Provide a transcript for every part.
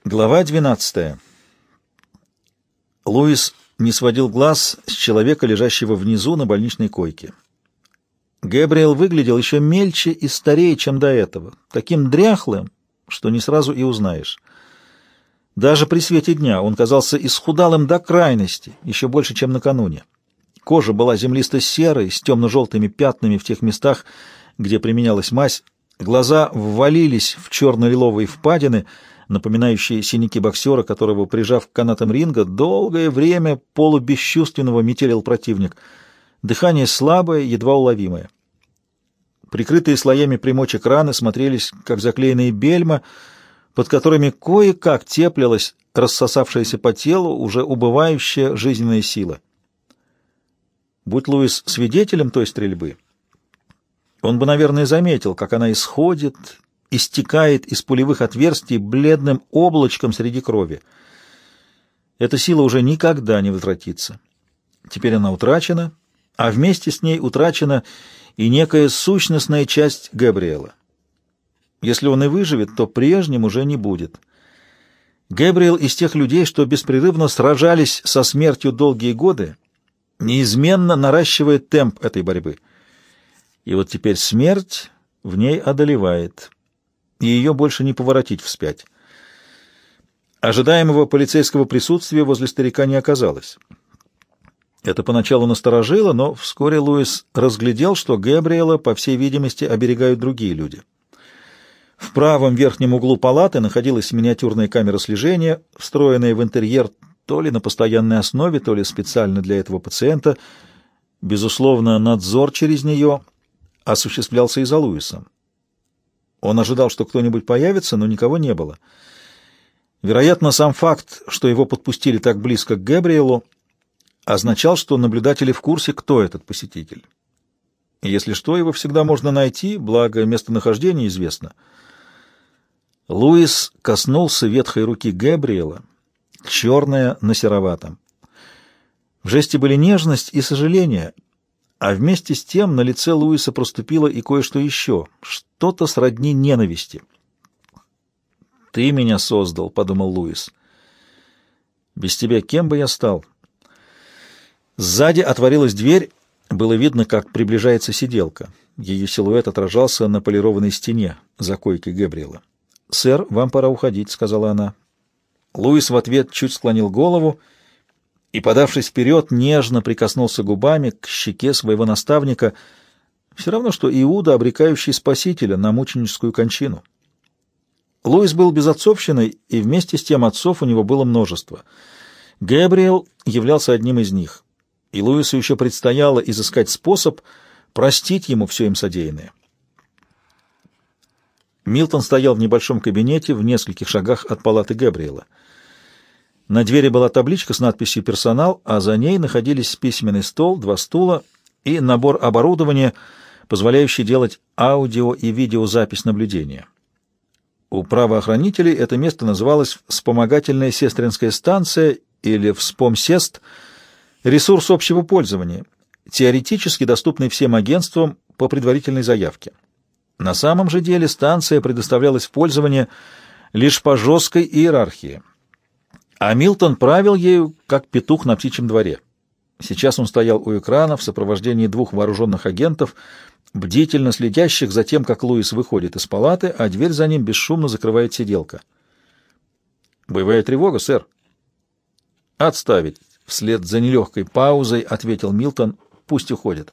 Глава 12. Луис не сводил глаз с человека, лежащего внизу на больничной койке. Гэбриэл выглядел еще мельче и старее, чем до этого, таким дряхлым, что не сразу и узнаешь. Даже при свете дня он казался исхудалым до крайности, еще больше, чем накануне. Кожа была землисто-серой, с темно-желтыми пятнами в тех местах, где применялась мазь. Глаза ввалились в черно-лиловые впадины, напоминающие синяки боксера, которого, прижав к канатам ринга, долгое время полубесчувственного метелил противник. Дыхание слабое, едва уловимое. Прикрытые слоями примочек раны смотрелись, как заклеенные бельма, под которыми кое-как теплилась рассосавшаяся по телу уже убывающая жизненная сила. Будь Луис свидетелем той стрельбы, он бы, наверное, заметил, как она исходит, истекает из пулевых отверстий бледным облачком среди крови. Эта сила уже никогда не возвратится. Теперь она утрачена, а вместе с ней утрачена и некая сущностная часть Гэбриэла. Если он и выживет, то прежним уже не будет. Гэбриэл из тех людей, что беспрерывно сражались со смертью долгие годы, неизменно наращивает темп этой борьбы. И вот теперь смерть в ней одолевает, и ее больше не поворотить вспять. Ожидаемого полицейского присутствия возле старика не оказалось. Это поначалу насторожило, но вскоре Луис разглядел, что Гэбриэла, по всей видимости, оберегают другие люди. В правом верхнем углу палаты находилась миниатюрная камера слежения, встроенная в интерьер то ли на постоянной основе, то ли специально для этого пациента. Безусловно, надзор через нее осуществлялся и за Луисом. Он ожидал, что кто-нибудь появится, но никого не было. Вероятно, сам факт, что его подпустили так близко к Гэбриэлу, означал, что наблюдатели в курсе, кто этот посетитель. И если что, его всегда можно найти, благо местонахождение известно. Луис коснулся ветхой руки Гэбриэла, черная на сероватом. В жесте были нежность и сожаление, а вместе с тем на лице Луиса проступило и кое-что еще, что-то сродни ненависти. «Ты меня создал», — подумал Луис. «Без тебя кем бы я стал?» Сзади отворилась дверь, было видно, как приближается сиделка. Ее силуэт отражался на полированной стене за койкой Гэбриэла. «Сэр, вам пора уходить», — сказала она. Луис в ответ чуть склонил голову и, подавшись вперед, нежно прикоснулся губами к щеке своего наставника, все равно, что Иуда, обрекающий Спасителя на мученическую кончину. Луис был безотцовщиной, и вместе с тем отцов у него было множество. Гэбриэл являлся одним из них, и Луису еще предстояло изыскать способ простить ему все им содеянное. Милтон стоял в небольшом кабинете в нескольких шагах от палаты Гэбриэла. На двери была табличка с надписью «Персонал», а за ней находились письменный стол, 2 стула и набор оборудования, позволяющий делать аудио- и видеозапись наблюдения. У правоохранителей это место называлось «Вспомогательная сестринская станция» или «Вспомсест», ресурс общего пользования, теоретически доступный всем агентствам по предварительной заявке. На самом же деле станция предоставлялась в пользование лишь по жесткой иерархии, а Милтон правил ею, как петух на птичьем дворе. Сейчас он стоял у экрана в сопровождении 2 вооруженных агентов, бдительно следящих за тем, как Луис выходит из палаты, а дверь за ним бесшумно закрывает сиделка. «Боевая тревога, сэр?» «Отставить», — вслед за нелегкой паузой ответил Милтон. «Пусть уходит».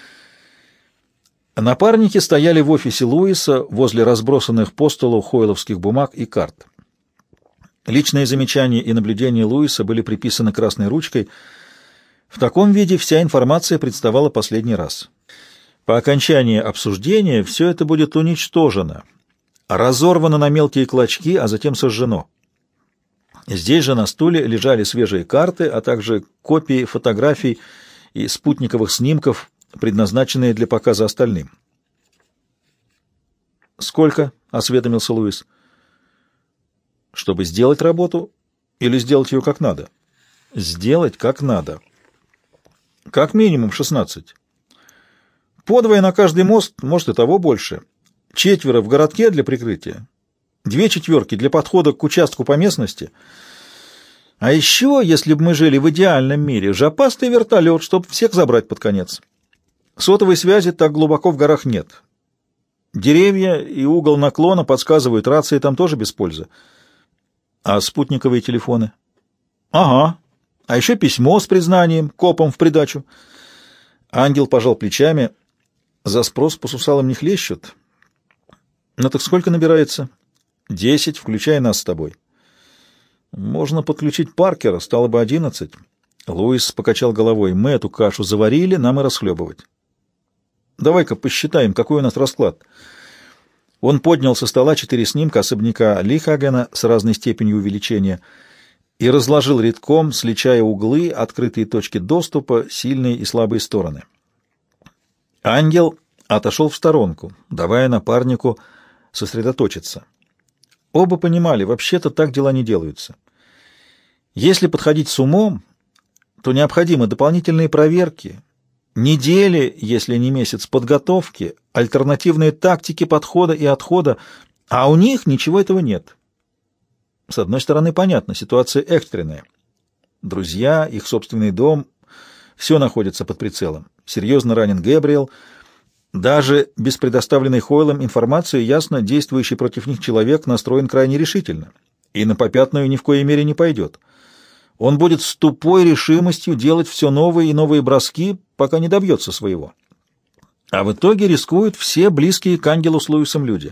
Напарники стояли в офисе Луиса возле разбросанных по столу хойловских бумаг и карт. Личные замечания и наблюдения Луиса были приписаны красной ручкой. В таком виде вся информация представала последний раз. По окончании обсуждения все это будет уничтожено, разорвано на мелкие клочки, а затем сожжено. Здесь же на стуле лежали свежие карты, а также копии фотографий и спутниковых снимков, предназначенные для показа остальным. «Сколько?» — осведомился Луис. «Чтобы сделать работу или сделать ее как надо?» «Сделать как надо. Как минимум 16. Подвое на каждый мост, может и того больше. 4 в городке для прикрытия. 2 четверки для подхода к участку по местности. А еще, если бы мы жили в идеальном мире, жопастый вертолет, чтобы всех забрать под конец. Сотовой связи так глубоко в горах нет. Деревья и угол наклона подсказывают, рации там тоже без пользы. А спутниковые телефоны? Ага. А еще письмо с признанием, копом в придачу. Ангел пожал плечами. За спрос по сусалам не хлещут. Ну так сколько набирается? 10, включая нас с тобой. Можно подключить Паркера, стало бы 11. Луис покачал головой. Мы эту кашу заварили, нам и расхлебывать. Давай-ка посчитаем, какой у нас расклад. Он поднял со стола 4 снимка особняка Лихагена с разной степенью увеличения и разложил рядком, сличая углы, открытые точки доступа, сильные и слабые стороны. Ангел отошел в сторонку, давая напарнику сосредоточиться. Оба понимали, вообще-то так дела не делаются. Если подходить с умом, то необходимы дополнительные проверки, недели, если не месяц, подготовки, альтернативные тактики подхода и отхода, а у них ничего этого нет. С одной стороны, понятно, ситуация экстренная. Друзья, их собственный дом, все находится под прицелом. Серьезно ранен Гэбриэл. Даже без предоставленной Хойлом информации ясно, действующий против них человек настроен крайне решительно и на попятную ни в коей мере не пойдет. Он будет с тупой решимостью делать все новые и новые броски, пока не добьется своего. А в итоге рискуют все близкие к Ангелу с Луисом люди.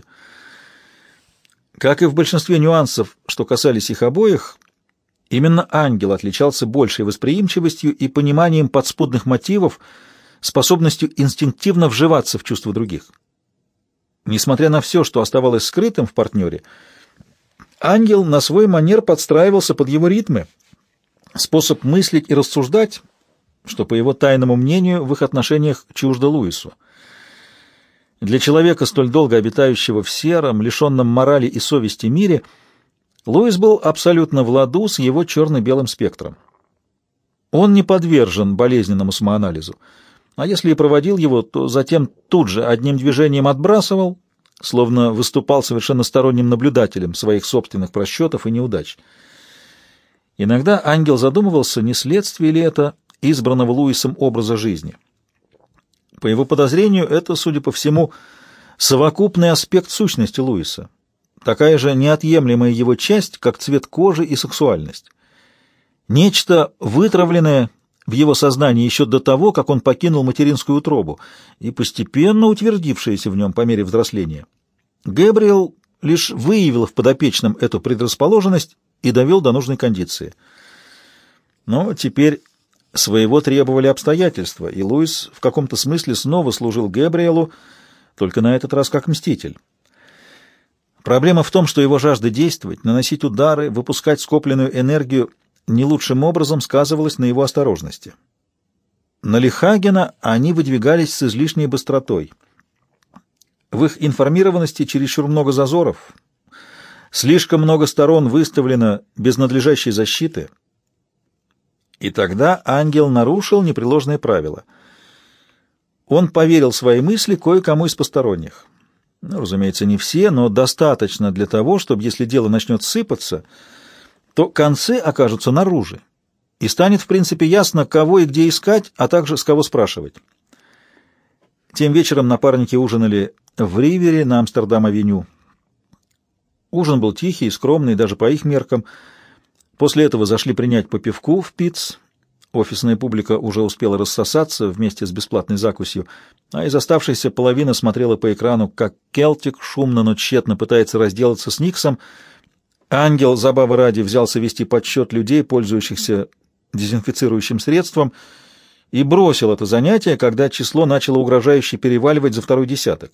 Как и в большинстве нюансов, что касались их обоих, именно Ангел отличался большей восприимчивостью и пониманием подспудных мотивов, способностью инстинктивно вживаться в чувства других. Несмотря на все, что оставалось скрытым в партнере, Ангел на свой манер подстраивался под его ритмы, способ мыслить и рассуждать, что, по его тайному мнению, в их отношениях чуждо Луису. Для человека, столь долго обитающего в сером, лишенном морали и совести мире, Луис был абсолютно в ладу с его черно-белым спектром. Он не подвержен болезненному самоанализу, а если и проводил его, то затем тут же одним движением отбрасывал, словно выступал совершенно сторонним наблюдателем своих собственных просчетов и неудач. Иногда Ангел задумывался, не следствие ли это избранного Луисом образа жизни. По его подозрению, это, судя по всему, совокупный аспект сущности Луиса, такая же неотъемлемая его часть, как цвет кожи и сексуальность. Нечто вытравленное в его сознании еще до того, как он покинул материнскую утробу, и постепенно утвердившееся в нем по мере взросления. Гэбриэл лишь выявил в подопечном эту предрасположенность и довел до нужной кондиции. Но теперь своего требовали обстоятельства, и Луис в каком-то смысле снова служил Гэбриэлу, только на этот раз как мститель. Проблема в том, что его жажда действовать, наносить удары, выпускать скопленную энергию не лучшим образом сказывалась на его осторожности. На Лихагена они выдвигались с излишней быстротой. В их информированности чересчур много зазоров, слишком много сторон выставлено без надлежащей защиты. И тогда Ангел нарушил непреложное правило. Он поверил свои мысли кое-кому из посторонних. Ну, разумеется, не все, но достаточно для того, чтобы, если дело начнет сыпаться, то концы окажутся наружу, и станет, в принципе, ясно, кого и где искать, а также с кого спрашивать. Тем вечером напарники ужинали в Ривере на Амстердам-авеню. Ужин был тихий и скромный, даже по их меркам. После этого зашли принять по пивку в Питц. Офисная публика уже успела рассосаться вместе с бесплатной закусью, а из оставшейся половины смотрела по экрану, как Келтик шумно, но тщетно пытается разделаться с Никсом. Ангел, забавы ради, взялся вести подсчет людей, пользующихся дезинфицирующим средством, и бросил это занятие, когда число начало угрожающе переваливать за второй десяток.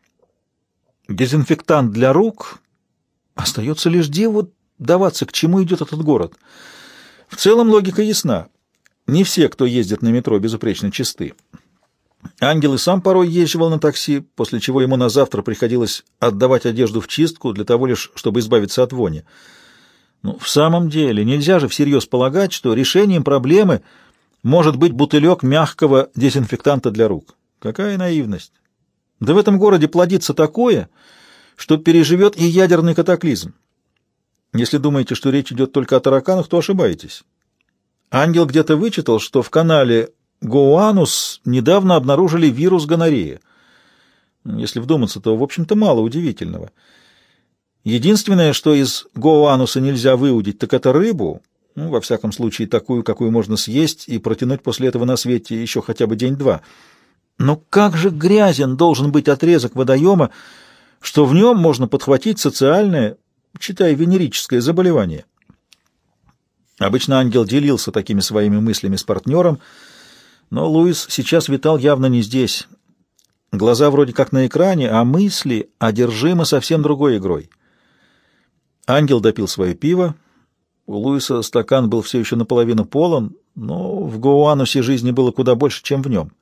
Дезинфектант для рук. Остается лишь диву даваться, к чему идет этот город. В целом логика ясна. Не все, кто ездит на метро, безупречно чисты. Ангел и сам порой езживал на такси, после чего ему на завтра приходилось отдавать одежду в чистку для того лишь, чтобы избавиться от вони. Ну, в самом деле, нельзя же всерьез полагать, что решением проблемы может быть бутылек мягкого дезинфектанта для рук. Какая наивность! Да в этом городе плодится такое, что переживет и ядерный катаклизм. Если думаете, что речь идет только о тараканах, то ошибаетесь. Ангел где-то вычитал, что в канале Гоуанус недавно обнаружили вирус гонореи. Если вдуматься, то, в общем-то, мало удивительного. Единственное, что из Гоуануса нельзя выудить, так это рыбу, во всяком случае, такую, какую можно съесть и протянуть после этого на свете еще хотя бы день-два. Но как же грязен должен быть отрезок водоема, что в нем можно подхватить социальное, читай, венерическое заболевание. Обычно ангел делился такими своими мыслями с партнером, но Луис сейчас витал явно не здесь. Глаза вроде как на экране, а мысли одержимы совсем другой игрой. Ангел допил свое пиво. У Луиса стакан был все еще наполовину полон, но в Гоуанусе жизни было куда больше, чем в нем.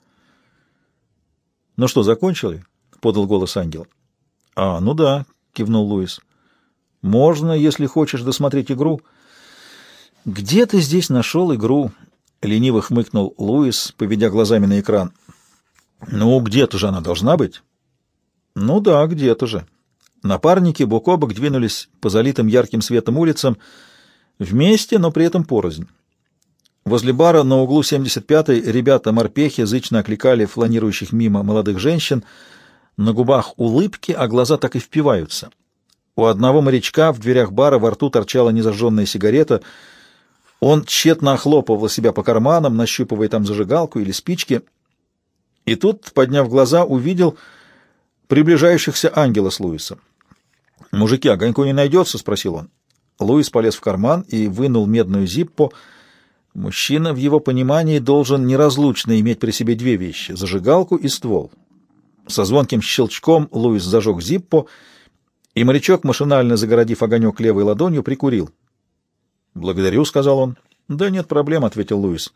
«Ну что, закончили?» — подал голос ангел. Ну да», — кивнул Луис. «Можно, если хочешь, досмотреть игру». «Где ты здесь нашел игру?» — лениво хмыкнул Луис, поведя глазами на экран. «Ну, где-то же она должна быть». «Ну да, где-то же». Напарники бок о бок двинулись по залитым ярким светом улицам, вместе, но при этом порознь. Возле бара на углу 75-й ребята-морпехи зычно окликали фланирующих мимо молодых женщин. На губах улыбки, а глаза так и впиваются. У одного морячка в дверях бара во рту торчала незажженная сигарета. Он тщетно охлопывал себя по карманам, нащупывая там зажигалку или спички. И тут, подняв глаза, увидел приближающихся ангела с Луисом. «Мужики, огоньку не найдется?» — спросил он. Луис полез в карман и вынул медную зиппо. Мужчина в его понимании должен неразлучно иметь при себе две вещи — зажигалку и ствол. Со звонким щелчком Луис зажег зиппо, и морячок, машинально загородив огонек левой ладонью, прикурил. «Благодарю», — сказал он. «Да нет проблем», — ответил Луис.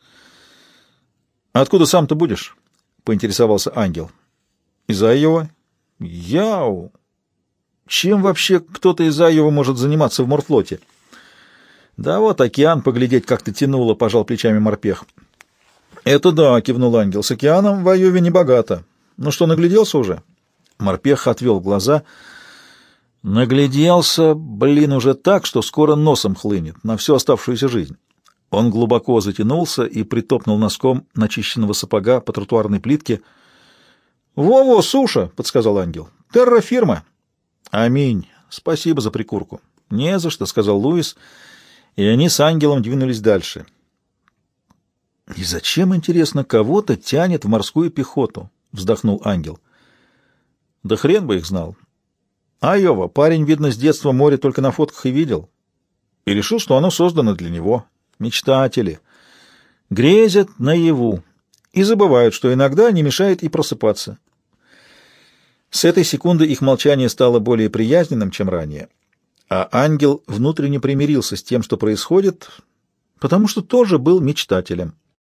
«Откуда сам-то будешь?» — поинтересовался ангел. «Из Айова». «Яу! Чем вообще кто-то из Айова может заниматься в морфлоте?» «Да вот океан поглядеть как-то тянуло», — пожал плечами морпех. «Это да», — кивнул ангел, — «с океаном в Айове не богато. Ну что, нагляделся уже?» Морпех отвел глаза. «Нагляделся, уже так, что скоро носом хлынет на всю оставшуюся жизнь». Он глубоко затянулся и притопнул носком начищенного сапога по тротуарной плитке. «Во-во, суша!» — подсказал ангел. «Террафирма!» «Аминь! Спасибо за прикурку!» «Не за что!» — сказал Луис, и они с ангелом двинулись дальше. «И зачем, интересно, кого-то тянет в морскую пехоту?» — вздохнул ангел. «Да хрен бы их знал. Айова, парень, видно, с детства море только на фотках и видел. И решил, что оно создано для него. Мечтатели. Грезят наяву. И забывают, что иногда не мешает и просыпаться». С этой секунды их молчание стало более приязненным, чем ранее, а ангел внутренне примирился с тем, что происходит, потому что тоже был мечтателем.